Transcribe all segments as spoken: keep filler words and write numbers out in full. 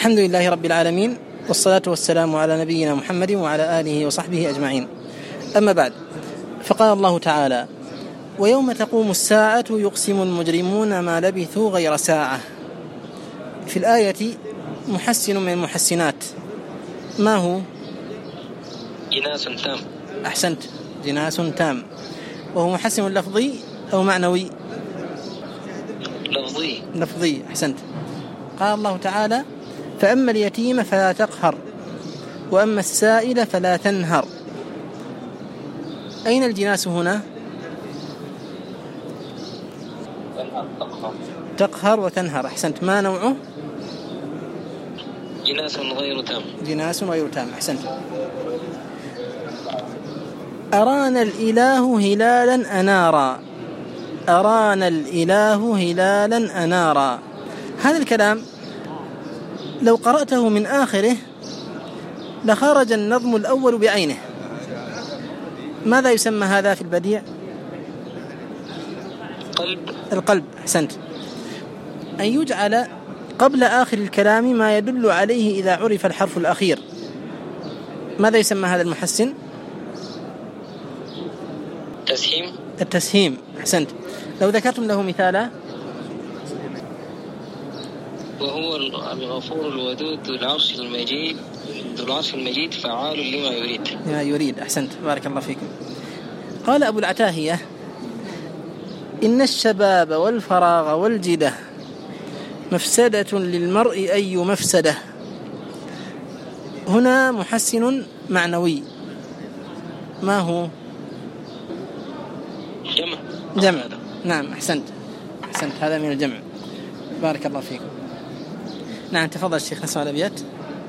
الحمد لله رب العالمين، والصلاة والسلام على نبينا محمد وعلى آله وصحبه أجمعين. أما بعد، فقال الله تعالى: ويوم تقوم الساعة يقسم المجرمون ما لبثوا غير ساعة. في الآية محسن من المحسنات، ما هو؟ جناس تام. أحسنت، جناس تام. وهو محسن لفظي أو معنوي؟ لفظي. لفظي، أحسنت. قال الله تعالى: فأما اليتيم فلا تقهر وأما السائل فلا تنهر. أين الجناس هنا؟ تقهر. تقهر وتنهر، أحسنت. ما نوعه؟ جناس غير تام. جناس غير تام، أحسنت. أرانا الإله هلالا أنارا. أرانا الإله هلالا أنارا. هذا الكلام لو قرأته من آخره لخرج النظم الأول بعينه. ماذا يسمى هذا في البديع؟ قلب. القلب، أحسنت. أن يجعل قبل آخر الكلام ما يدل عليه إذا عرف الحرف الأخير. ماذا يسمى هذا المحسن؟ تسهيم. التسهيم، أحسنت. لو ذكرتم له مثالا. وهو الغفور الودود ذو العرش المجيد ذو العرش المجيد فعال لما يريد. لما يريد، أحسنت، بارك الله فيكم. قال أبو العتاهية: إن الشباب والفراغ والجدة مفسدة للمرء أي مفسدة. هنا محسن معنوي، ما هو؟ جمع. جمع، نعم، أحسنت أحسنت هذا من الجمع، بارك الله فيكم. نعم، تفضل الشيخ، نسمع الأبيات.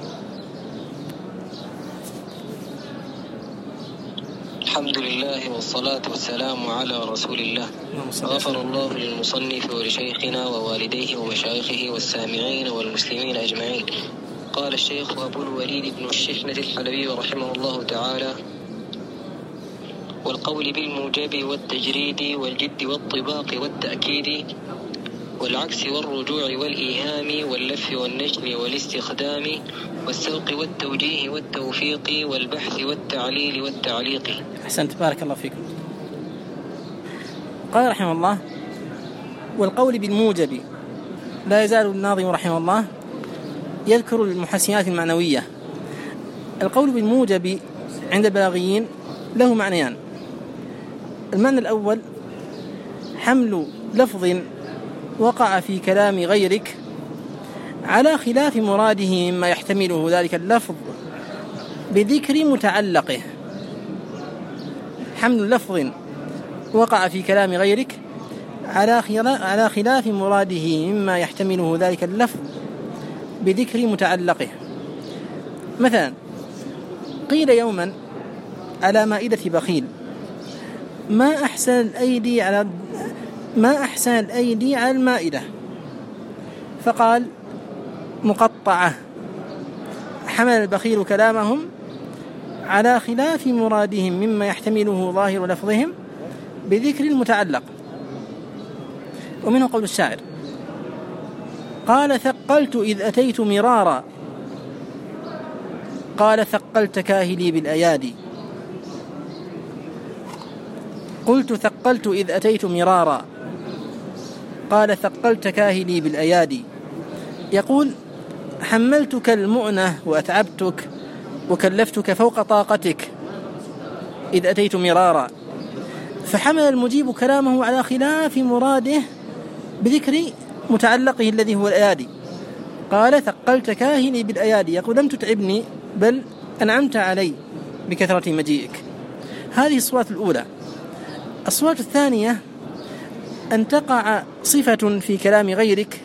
الحمد لله والصلاة والسلام على رسول الله. غفر الله للمصنف ولشيخنا ووالديه ومشايخه والسامعين والمسلمين أجمعين. قال الشيخ أبو الوليد بن الشحنة الحلبي رحمه الله تعالى: والقول بالموجب والتجريد والجد والطباق والتأكيد والعكس والرجوع والإيهام واللف والنشر والاستخدام والسوق والتوجيه والتوفيق والبحث والتعليل والتعليق. أحسنت، بارك الله فيكم. قال رحمه الله: والقول بالموجب. لا يزال الناظم رحمه الله يذكر المحسنات المعنوية. القول بالموجب عند البلاغيين له معنيان. المعنى الأول: حمل لفظ وقع في كلام غيرك على خلاف مراده مما يحتمله ذلك اللفظ بذكر متعلقه. حمل لفظ وقع في كلام غيرك على خلاف مراده مما يحتمله ذلك اللفظ بذكر متعلقه. مثلا: قيل يوما على مائدة بخيل: ما أحسن الأيدي على ما أحسن الأيدي على المائدة، فقال: مقطعة. حمل البخيل كلامهم على خلاف مرادهم مما يحتمله ظاهر لفظهم بذكر المتعلق. ومنه قول الشاعر: قال: ثقلت إذ أتيت مرارا. قال: ثقلت كاهلي بالأيادي. قلت: ثقلت إذ أتيت مرارا. قال: ثقلت كاهلي بالأيادي. يقول: حملتك المؤنة وأتعبتك وكلفتك فوق طاقتك إذ أتيت مرارا. فحمل المجيب كلامه على خلاف مراده بذكر متعلقه الذي هو الأيادي. قال: ثقلت كاهلي بالأيادي، يقول: لم تتعبني بل أنعمت علي بكثرة مجيئك. هذه الصورة الأولى. الصورة الثانية: أن تقع صفة في كلام غيرك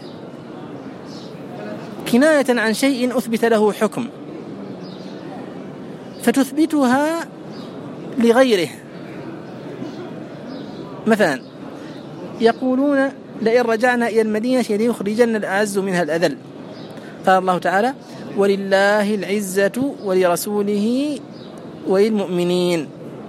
كناية عن شيء أثبت له حكم، فتثبتها لغيره. مثلا: يقولون: لئن رجعنا إلى المدينة ليخرجن الأعز منها الأذل. قال الله تعالى: ولله العزة ولرسوله وللمؤمنين.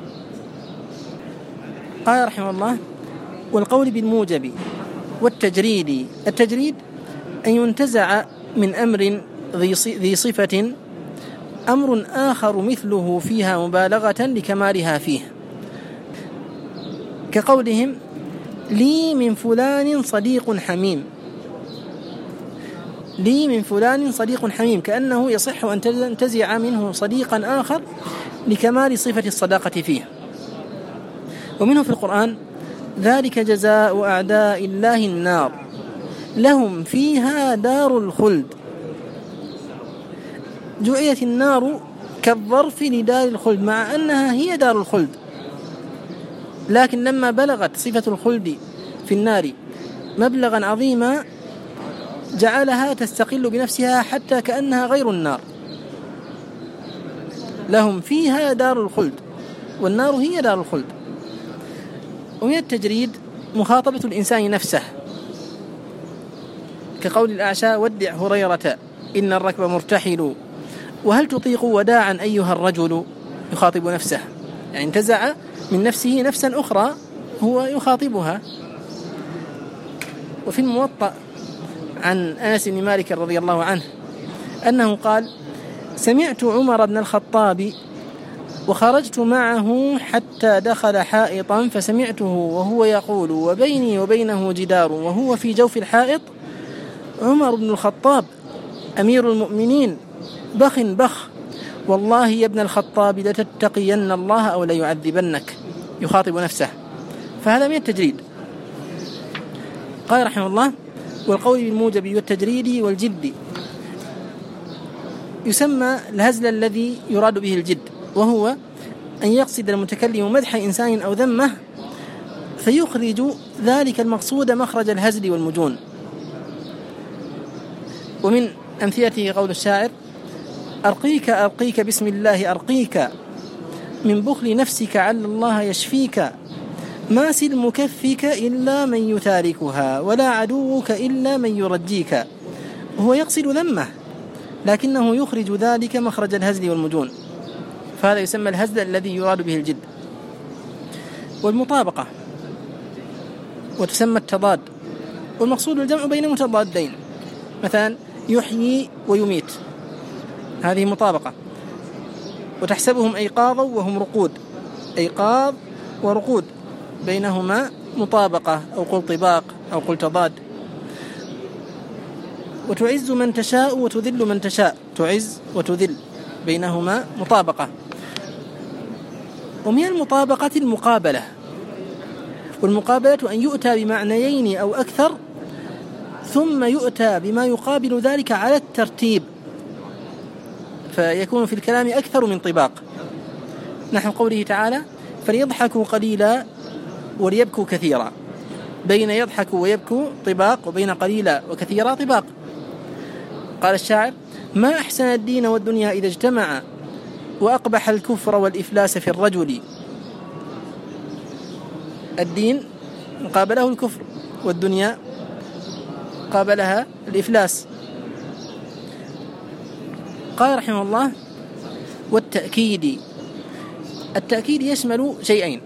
قال رحمه الله: والقول بالموجب والتجريد. التجريد أن ينتزع من أمر ذي صفة أمر آخر مثله فيها مبالغة لكمالها فيه، كقولهم لي من فلان صديق حميم، لي من فلان صديق حميم، كأنه يصح أن تنتزع منه صديقا آخر لكمال صفة الصداقة فيه. ومنه في القرآن ذلك جزاء أعداء الله النار لهم فيها دار الخلد، جعلت النار كالظرف لدار الخلد مع أنها هي دار الخلد، لكن لما بلغت صفة الخلد في النار مبلغا عظيما جعلها تستقل بنفسها حتى كأنها غير النار. لهم فيها دار الخلد، والنار هي دار الخلد. ومن التجريد مخاطبة الإنسان نفسه، كقول الأعشى ودع هريرة إن الركب مرتحل وهل تطيق وداعا أيها الرجل، يخاطب نفسه، يعني انتزع من نفسه نفسا أخرى هو يخاطبها. وفي الموطأ عن أنس بن مالك رضي الله عنه أنه قال سمعت عمر بن الخطاب وخرجت معه حتى دخل حائطا فسمعته وهو يقول وبيني وبينه جدار وهو في جوف الحائط عمر بن الخطاب أمير المؤمنين بخ بخ والله يا ابن الخطاب لتتقين الله أو ليعذبنك، يخاطب نفسه. فهذا من التجريد. قال رحمه الله والقول بالموجب والتجريد والجد يسمى الهزل الذي يراد به الجد، وهو أن يقصد المتكلم مدح إنسان أو ذمه فيخرج ذلك المقصود مخرج الهزل والمجون. ومن أمثلته قول الشاعر أرقيك أرقيك بسم الله أرقيك من بخل نفسك عل الله يشفيك ما سلم كفك إلا من يتاركها ولا عدوك إلا من يرجيك. هو يقصد ذمه لكنه يخرج ذلك مخرج الهزل والمجون، فهذا يسمى الهزل الذي يراد به الجد. والمطابقة وتسمى التضاد، والمقصود الجمع بين متضادين، مثلا يحيي ويميت، هذه مطابقة. وتحسبهم أيقاظا وهم رقود، أيقاظ ورقود بينهما مطابقة أو قل طباق أو قل تضاد. وتعز من تشاء وتذل من تشاء، تعز وتذل بينهما مطابقة. ومن المطابقة المقابلة، والمقابلة أن يؤتى بمعنيين أو أكثر ثم يؤتى بما يقابل ذلك على الترتيب، فيكون في الكلام أكثر من طباق، نحو قوله تعالى فليضحكوا قليلا وليبكوا كثيرا، بين يضحك ويبكوا طباق وبين قليلا وكثيرا طباق. قال الشاعر ما أحسن الدين والدنيا إذا اجتمع وأقبح الكفر والإفلاس في الرجل. الدين قابله الكفر والدنيا قابلها الإفلاس. قال رحمه الله والتأكيد، التأكيد يشمل شيئين،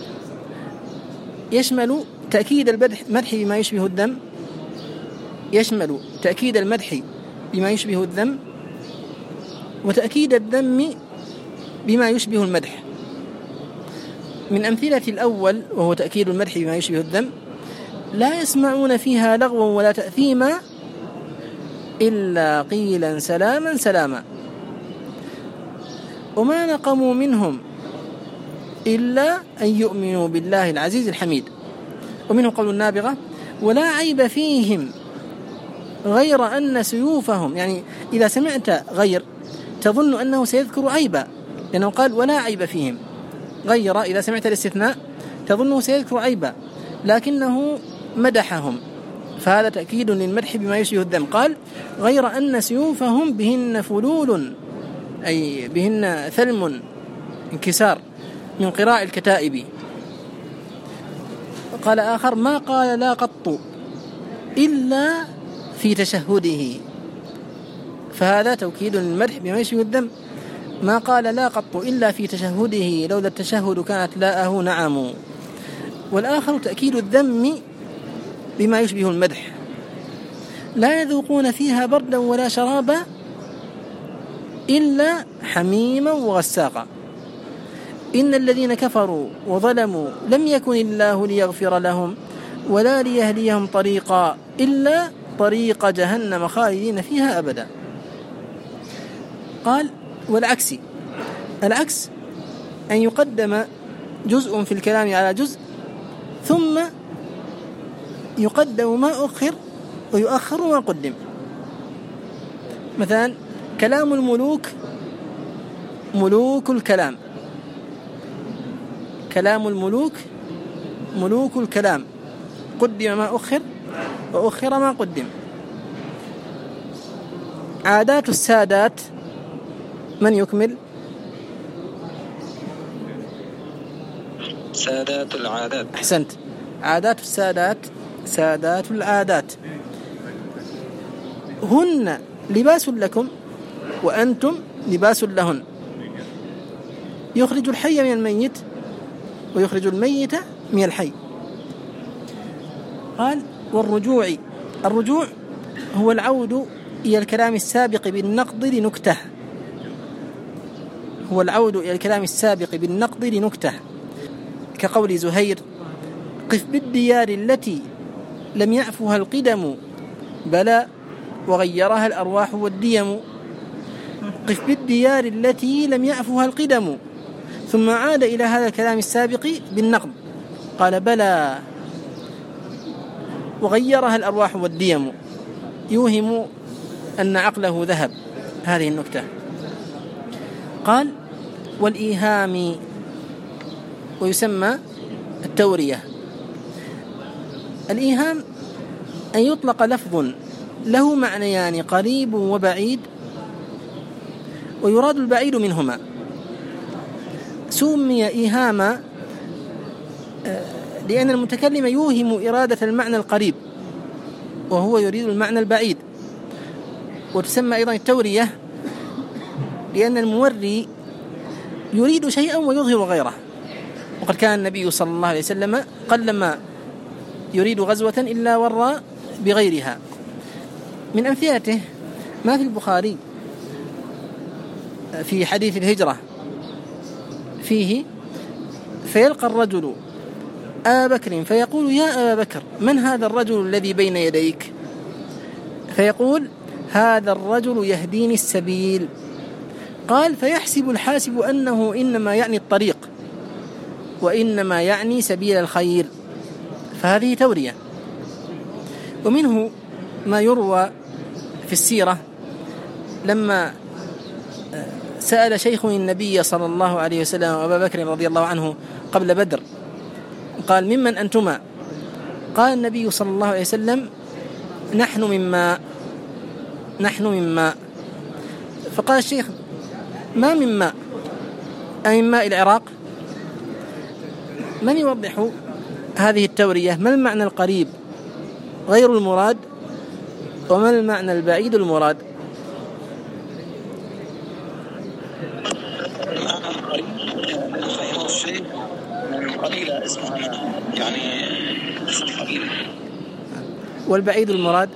يشمل تأكيد المدح بما يشبه الذم، يشمل تأكيد المدح بما يشبه الذم وتأكيد الذم بما يشبه المدح. من أمثلة الأول وهو تأكيد المدح بما يشبه الذم لا يسمعون فيها لغوا ولا تأثيما إلا قيلا سلاما سلاما وما نقموا منهم إلا أن يؤمنوا بالله العزيز الحميد. ومنه قول النابغة ولا عيب فيهم غير أن سيوفهم، يعني إذا سمعت غير تظن أنه سيذكر عيبا، لأنه قال ولا عيب فيهم، غير إذا سمعت الاستثناء تظنه سيذكر عيبا لكنه مدحهم، فهذا تأكيد للمدح بما يشبه الذم. قال غير أن سيوفهم بهن فلول، أي بهن ثلم انكسار من قراء الكتائب. قال آخر ما قال لا قط إلا في تشهده، فهذا توكيد للمدح بما يشبه الذم. ما قال لا قط إلا في تشهده لولا التشهد كانت لاءه نعم. والآخر تأكيد الذم بما يشبه المدح لا يذوقون فيها بردا ولا شرابا إلا حميما وغساقا. إن الذين كفروا وظلموا لم يكن الله ليغفر لهم ولا ليهديهم طريقا إلا طريق جهنم خالدين فيها أبدا. قال والعكس، العكس أن يقدم جزء في الكلام على جزء ثم يقدم ما أخر ويؤخر ما قدم. مثلا كلام الملوك ملوك الكلام، كلام الملوك ملوك الكلام، قدم ما أخر وأخر ما قدم. عادات السادات من يكمل؟ سادات العادات. أحسنت. عادات السادات سادات العادات. هن لباس لكم وأنتم لباس لهن. يخرج الحي من الميت ويخرج الميت من الحي. قال والرجوع، الرجوع هو العود إلى الكلام السابق بالنقض لنكته، هو العود إلى الكلام السابق بالنقض لنكته، كقول زهير: قف بالديار التي لم يعفها القدم بلى وغيرها الأرواح والديم. قف بالديار التي لم يعفها القدم، ثم عاد إلى هذا الكلام السابق بالنقض قال: بلى وغيرها الأرواح والديم، يوهم أن عقله ذهب. هذه النكتة. قال والإيهام، ويسمى التورية. الإيهام أن يطلق لفظ له معنيان قريب وبعيد ويراد البعيد منهما. سمي إيهاما لأن المتكلم يوهم إرادة المعنى القريب وهو يريد المعنى البعيد. وتسمى أيضا التورية لأن الموري يريد شيئا ويظهر غيره. وقد كان النبي صلى الله عليه وسلم قلما يريد غزوة إلا ورى بغيرها. من أمثلته ما في البخاري في حديث الهجرة فيه: فيلقى الرجل أبا بكر فيقول: يا أبا بكر، من هذا الرجل الذي بين يديك؟ فيقول: هذا الرجل يهديني السبيل. قال: فيحسب الحاسب أنه إنما يعني الطريق وإنما يعني سبيل الخير، فهذه تورية. ومنه ما يروى في السيرة لما سأل شيخ النبي صلى الله عليه وسلم وأبا بكر رضي الله عنه قبل بدر، قال: ممن أنتما؟ قال النبي صلى الله عليه وسلم: نحن من ماء، نحن من ماء. فقال الشيخ: ما من ماء؟ أي من ماء العراق؟ من يوضح هذه التورية؟ ما المعنى القريب غير المراد وما المعنى البعيد المراد؟ المعنى القريب فهمه الشيء من قليلة اسمها ماء، يعني اسم قليل. والبعيد المراد؟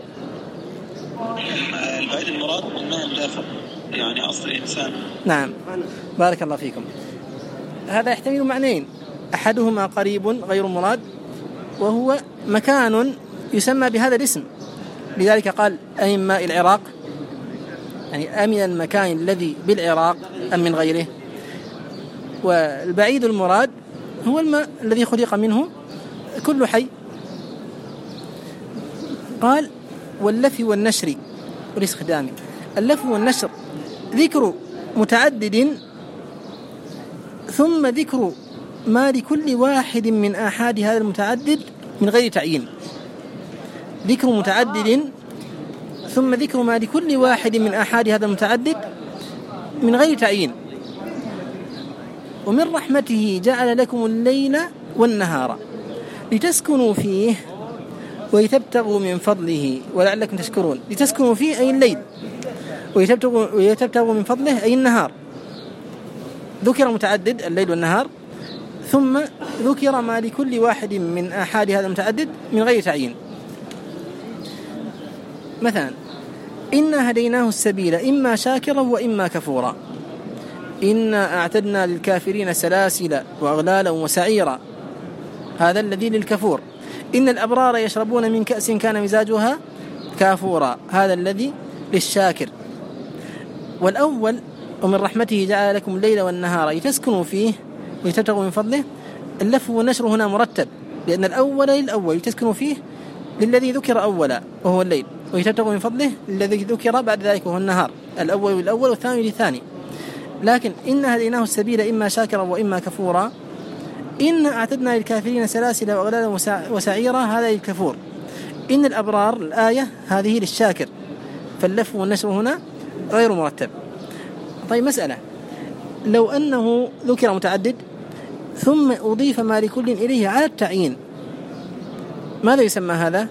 البعيد المراد من ماء دافئ، يعني أصل الإنسان. نعم، بارك الله فيكم. هذا يحتمل معنيين: أحدهما قريب غير مراد، وهو مكان يسمى بهذا الاسم، لذلك قال: أي من ماء العراق، يعني أمن المكان الذي بالعراق أم من غيره. والبعيد المراد هو الماء الذي خلق منه كل حي. قال: واللف والنشر والاستخدام. اللف والنشر ذكر متعدد ثم ذكر ما لكل واحد من آحاد هذا المتعدد من غير تعيين. ذكر متعدد ثم ذكر ما لكل واحد من آحاد هذا المتعدد من غير تعيين. ومن رحمته جعل لكم الليل والنهار لتسكنوا فيه ويتبتغوا من فضله ولعلكم تشكرون. لتسكنوا فيه أي الليل، ويتبتغوا من فضله أي النهار. ذكر متعدد الليل والنهار، ثم ذكر ما لكل واحد من آحاد هذا المتعدد من غير تعيين. مثلا إنا هديناه السبيل إما شاكرا وإما كفورا إنا أعتدنا للكافرين سلاسل وأغلالا وسعيرا هذا الذي للكفور. إن الأبرار يشربون من كأس كان مزاجها كافورا هذا الذي للشاكر. والأول ومن رحمته جعل لكم الليل والنهار لتسكنوا فيه ولتبتغوا من فضله. اللف والنشر هنا مرتب لأن الأول للأول لتسكنوا فيه للذي ذكر أولا وهو الليل ولتبتغوا من فضله الذي ذكر بعد ذلك وهو النهار. الأول للأول والثاني للثاني. لكن إن هديناه السبيل إما شاكرا وإما كفورا إن أعتدنا للكافرين سلاسل وأغلالا وسعيرا هذا للكفور. إن الأبرار الآية هذه للشاكر فاللف والنشر هنا غير مرتب. طيب مسألة لو أنه ذكر متعدد ثم أضيف ما لكل إليه على التعيين ماذا يسمى هذا؟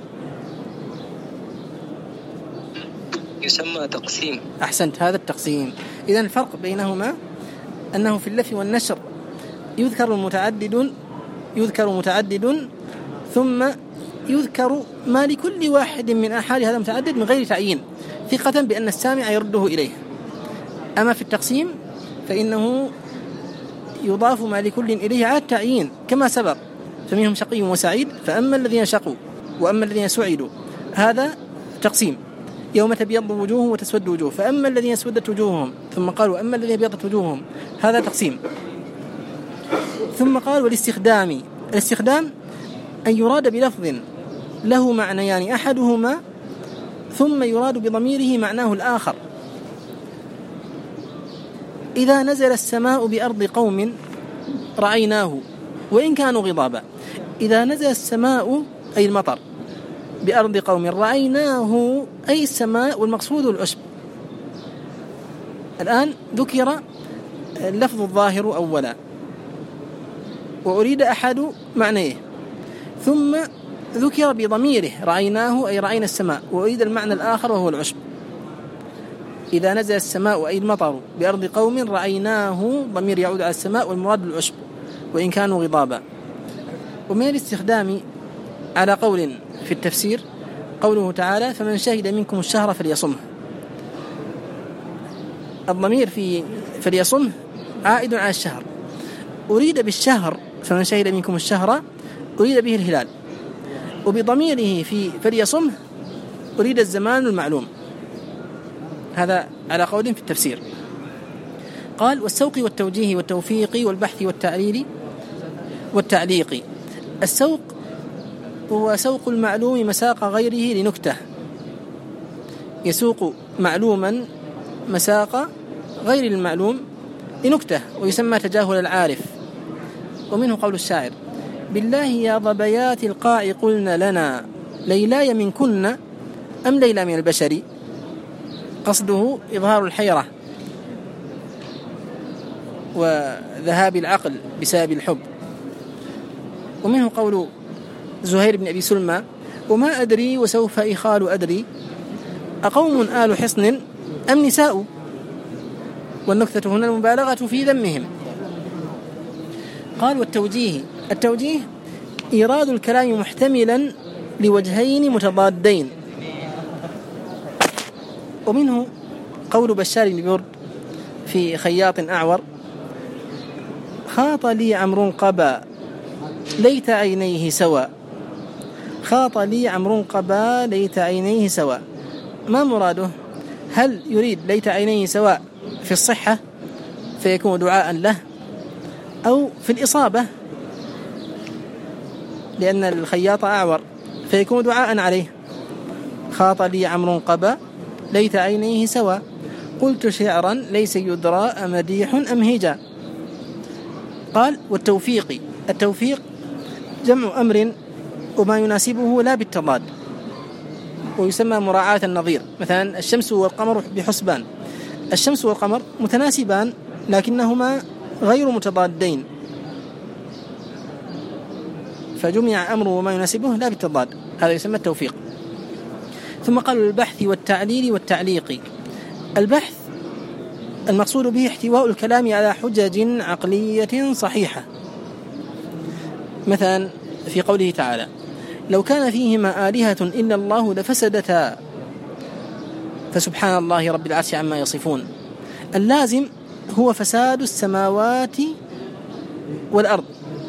يسمى تقسيم. أحسنت هذا التقسيم. إذن الفرق بينهما أنه في اللف والنشر يذكر متعدد يذكر متعدد ثم يذكر ما لكل واحد من أحاد هذا المتعدد من غير تعيين ثقة بأن السامع يرده إليه. أما في التقسيم فإنه يضاف ما لكل إليه على التعيين كما سبق فمنهم شقي وسعيد فأما الذين شقوا وأما الذين سعدوا هذا تقسيم يوم تبيض وجوه وتسود وجوه فأما الذين اسودت وجوههم ثم قالوا أما الذين ابيضت وجوههم هذا تقسيم. ثم قال والاستخدام الاستخدام أن يراد بلفظ له معنيان أحدهما ثم يراد بضميره معناه الآخر. إذا نزل السماء بأرض قوم رعيناه وإن كانوا غضابا. إذا نزل السماء أي المطر بأرض قوم رعيناه أي السماء والمقصود العشب. الآن ذكر اللفظ الظاهر أولا وأريد أحد معنيه ثم ذكر بضميره رعيناه أي رعينا السماء وأريد المعنى الآخر وهو العشب. إذا نزل السماء أي المطر بأرض قوم رعيناه ضمير يعود على السماء والمراد العشب وإن كانوا غضابا. ومن الاستخدام على قول في التفسير قوله تعالى فمن شهد منكم الشهر فليصمه. الضمير في فليصمه عائد على الشهر أريد بالشهر فمن شهد منكم الشهر أريد به الهلال وبضميره في فليصمه أريد الزمان المعلوم. هذا على قول في التفسير. قال والسوق والتوجيه والتوفيق والبحث والتعليل والتعليق. السوق هو سوق المعلوم مساق غيره لنكته يسوق معلوما مساق غير المعلوم لنكته ويسمى تجاهل العارف. ومنه قول الشاعر بالله يا ضبيات القاع قلن لنا ليلاي منكن أم ليلى من البشر. قصده إظهار الحيرة وذهاب العقل بسبب الحب. ومنه قول زهير بن أبي سلمى وما أدري وسوف إخال أدري أقوم آل حصن أم نساء. والنكتة هنا المبالغة في ذمهم. قال والتوجيه التوجيه إيراد الكلام محتملا لوجهين متضادين. ومنه قول بشار بن برد في خياط أعور خاط لي عمرو قبا ليت عينيه سوا. خاط لي عمرو قبا ليت عينيه سوا. ما مراده؟ هل يريد ليت عينيه سواء في الصحة فيكون دعاء له أو في الإصابة لأن الخياط أعور فيكون دعاء عليه. خاط لي عمرو قبا ليت عينيه سوا قلت شعرا ليس يدرى أمديح أم هجا. قال والتوفيق التوفيق جمع أمر وما يناسبه لا بالتضاد ويسمى مراعاة النظير. مثلا الشمس والقمر بحسبان. الشمس والقمر متناسبان لكنهما غير متضادين فجمع أمر وما يناسبه لا بالتضاد هذا يسمى التوفيق. ثم قالوا البحث والتعليل والتعليق. البحث المقصود به احتواء الكلام على حجج عقلية صحيحة. مثلا في قوله تعالى لو كان فيهما آلهة إلا الله لفسدتا فسبحان الله رب العرش عما يصفون. اللازم هو فساد السماوات والأرض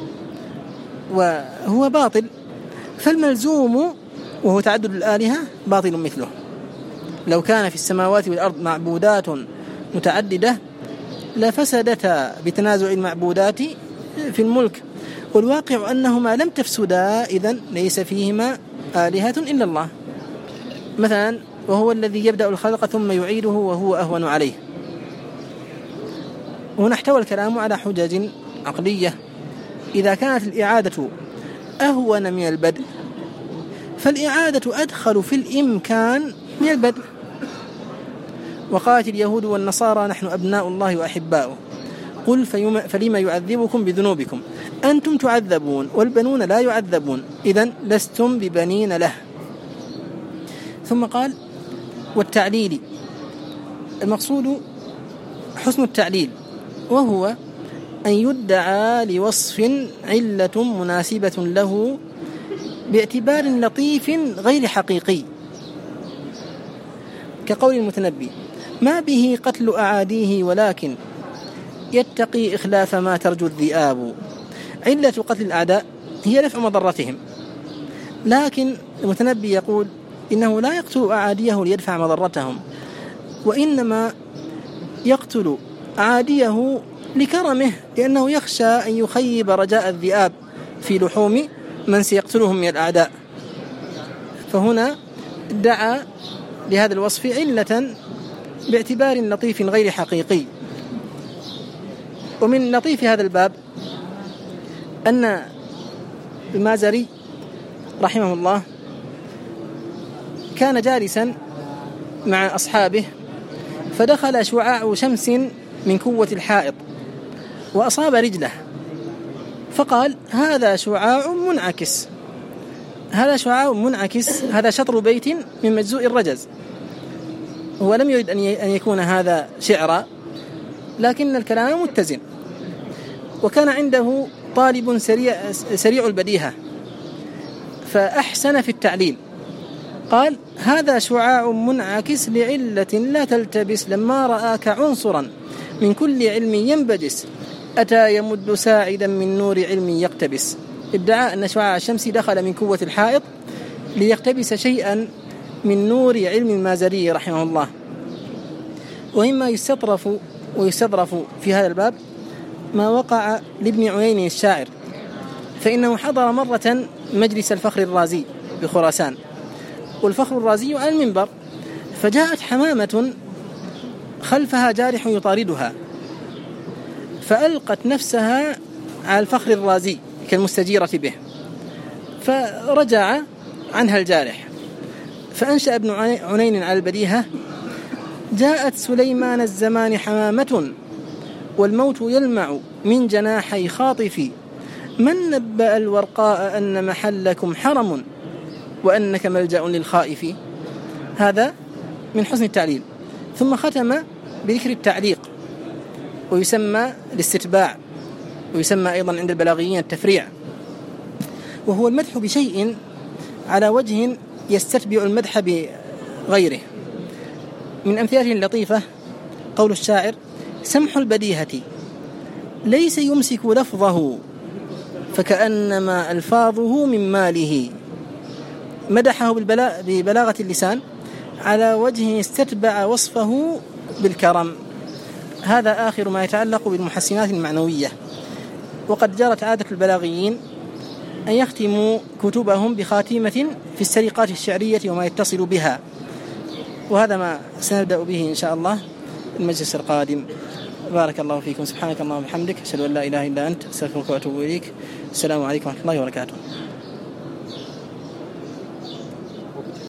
وهو باطل، فالملزوم وهو تعدد الآلهة باطل مثله. لو كان في السماوات والأرض معبودات متعددة لفسدتا بتنازع المعبودات في الملك، والواقع أنهما لم تفسدا، إذن ليس فيهما آلهة إلا الله. مثلا وهو الذي يبدأ الخلق ثم يعيده وهو أهون عليه. هنا احتوى الكلام على حجج عقلية. إذا كانت الإعادة أهون من البدء فالإعادة أدخل في الإمكان من البدء. وقالت اليهود والنصارى نحن أبناء الله وأحباؤه قل فلما يعذبكم بذنوبكم أنتم تعذبون والبنون لا يعذبون إذن لستم ببنين له. ثم قال والتعليل، المقصود حسن التعليل، وهو أن يدعى لوصف علة مناسبة له باعتبار لطيف غير حقيقي، كقول المتنبي ما به قتل أعاديه ولكن يتقي إخلاف ما ترجو الذئاب. علة قتل الأعداء هي دفع مضرتهم، لكن المتنبي يقول إنه لا يقتل أعاديه ليدفع مضرتهم، وإنما يقتل أعاديه لكرمه، لأنه يخشى أن يخيب رجاء الذئاب في لحوم من سيقتلهم من الأعداء. فهنا دعا لهذا الوصف علة باعتبار لطيف غير حقيقي. ومن لطيف هذا الباب أن المازري رحمه الله كان جالسا مع أصحابه فدخل شعاع شمس من كوة الحائط وأصاب رجله، فقال هذا شعاع منعكس، هذا شعاع منعكس، هذا شطر بيت من مجزوء الرجز. هو لم يريد أن يكون هذا شعرا، لكن الكلام متزن. وكان عنده طالب سريع, سريع البديهة فأحسن في التعليل، قال هذا شعاع منعكس لعلة لا تلتبس، لما رآك عنصرا من كل علم ينبجس أتى يمد ساعدا من نور علم يقتبس. ادعى أن شعاع الشمس دخل من كوة الحائط ليقتبس شيئا من نور علم المازري رحمه الله. ومما يستطرف ويستظرف في هذا الباب ما وقع لابن عيين الشاعر، فإنه حضر مرة مجلس الفخر الرازي بخراسان، والفخر الرازي على المنبر، فجاءت حمامة خلفها جارح يطاردها فألقت نفسها على الفخر الرازي كالمستجيرة به، فرجع عنها الجارح. فأنشأ ابن عنين على البديهة جاءت سليمان الزمان حمامة والموت يلمع من جناحي خاطفي، من نبأ الورقاء أن محلكم حرم وأنك ملجأ للخائف. هذا من حسن التعليل. ثم ختم بذكر التعليق، ويسمى الاستتباع، ويسمى أيضا عند البلاغيين التفريع، وهو المدح بشيء على وجه يستتبع المدح بغيره. من أمثلته اللطيفة قول الشاعر سمح البديهة ليس يمسك لفظه فكأنما ألفاظه من ماله. مدحه ببلاغة اللسان على وجه استتبع وصفه بالكرم. هذا آخر ما يتعلق بالمحسنات المعنوية. وقد جرت عادة البلاغيين أن يختموا كتبهم بخاتمة في السرقات الشعرية وما يتصل بها، وهذا ما سنبدأ به إن شاء الله المجلس القادم. بارك الله فيكم. سبحانك اللهم وبحمدك، أشهد أن لا إله إلا أنت، أستغفرك وأتوب إليك. السلام عليكم ورحمة الله وبركاته.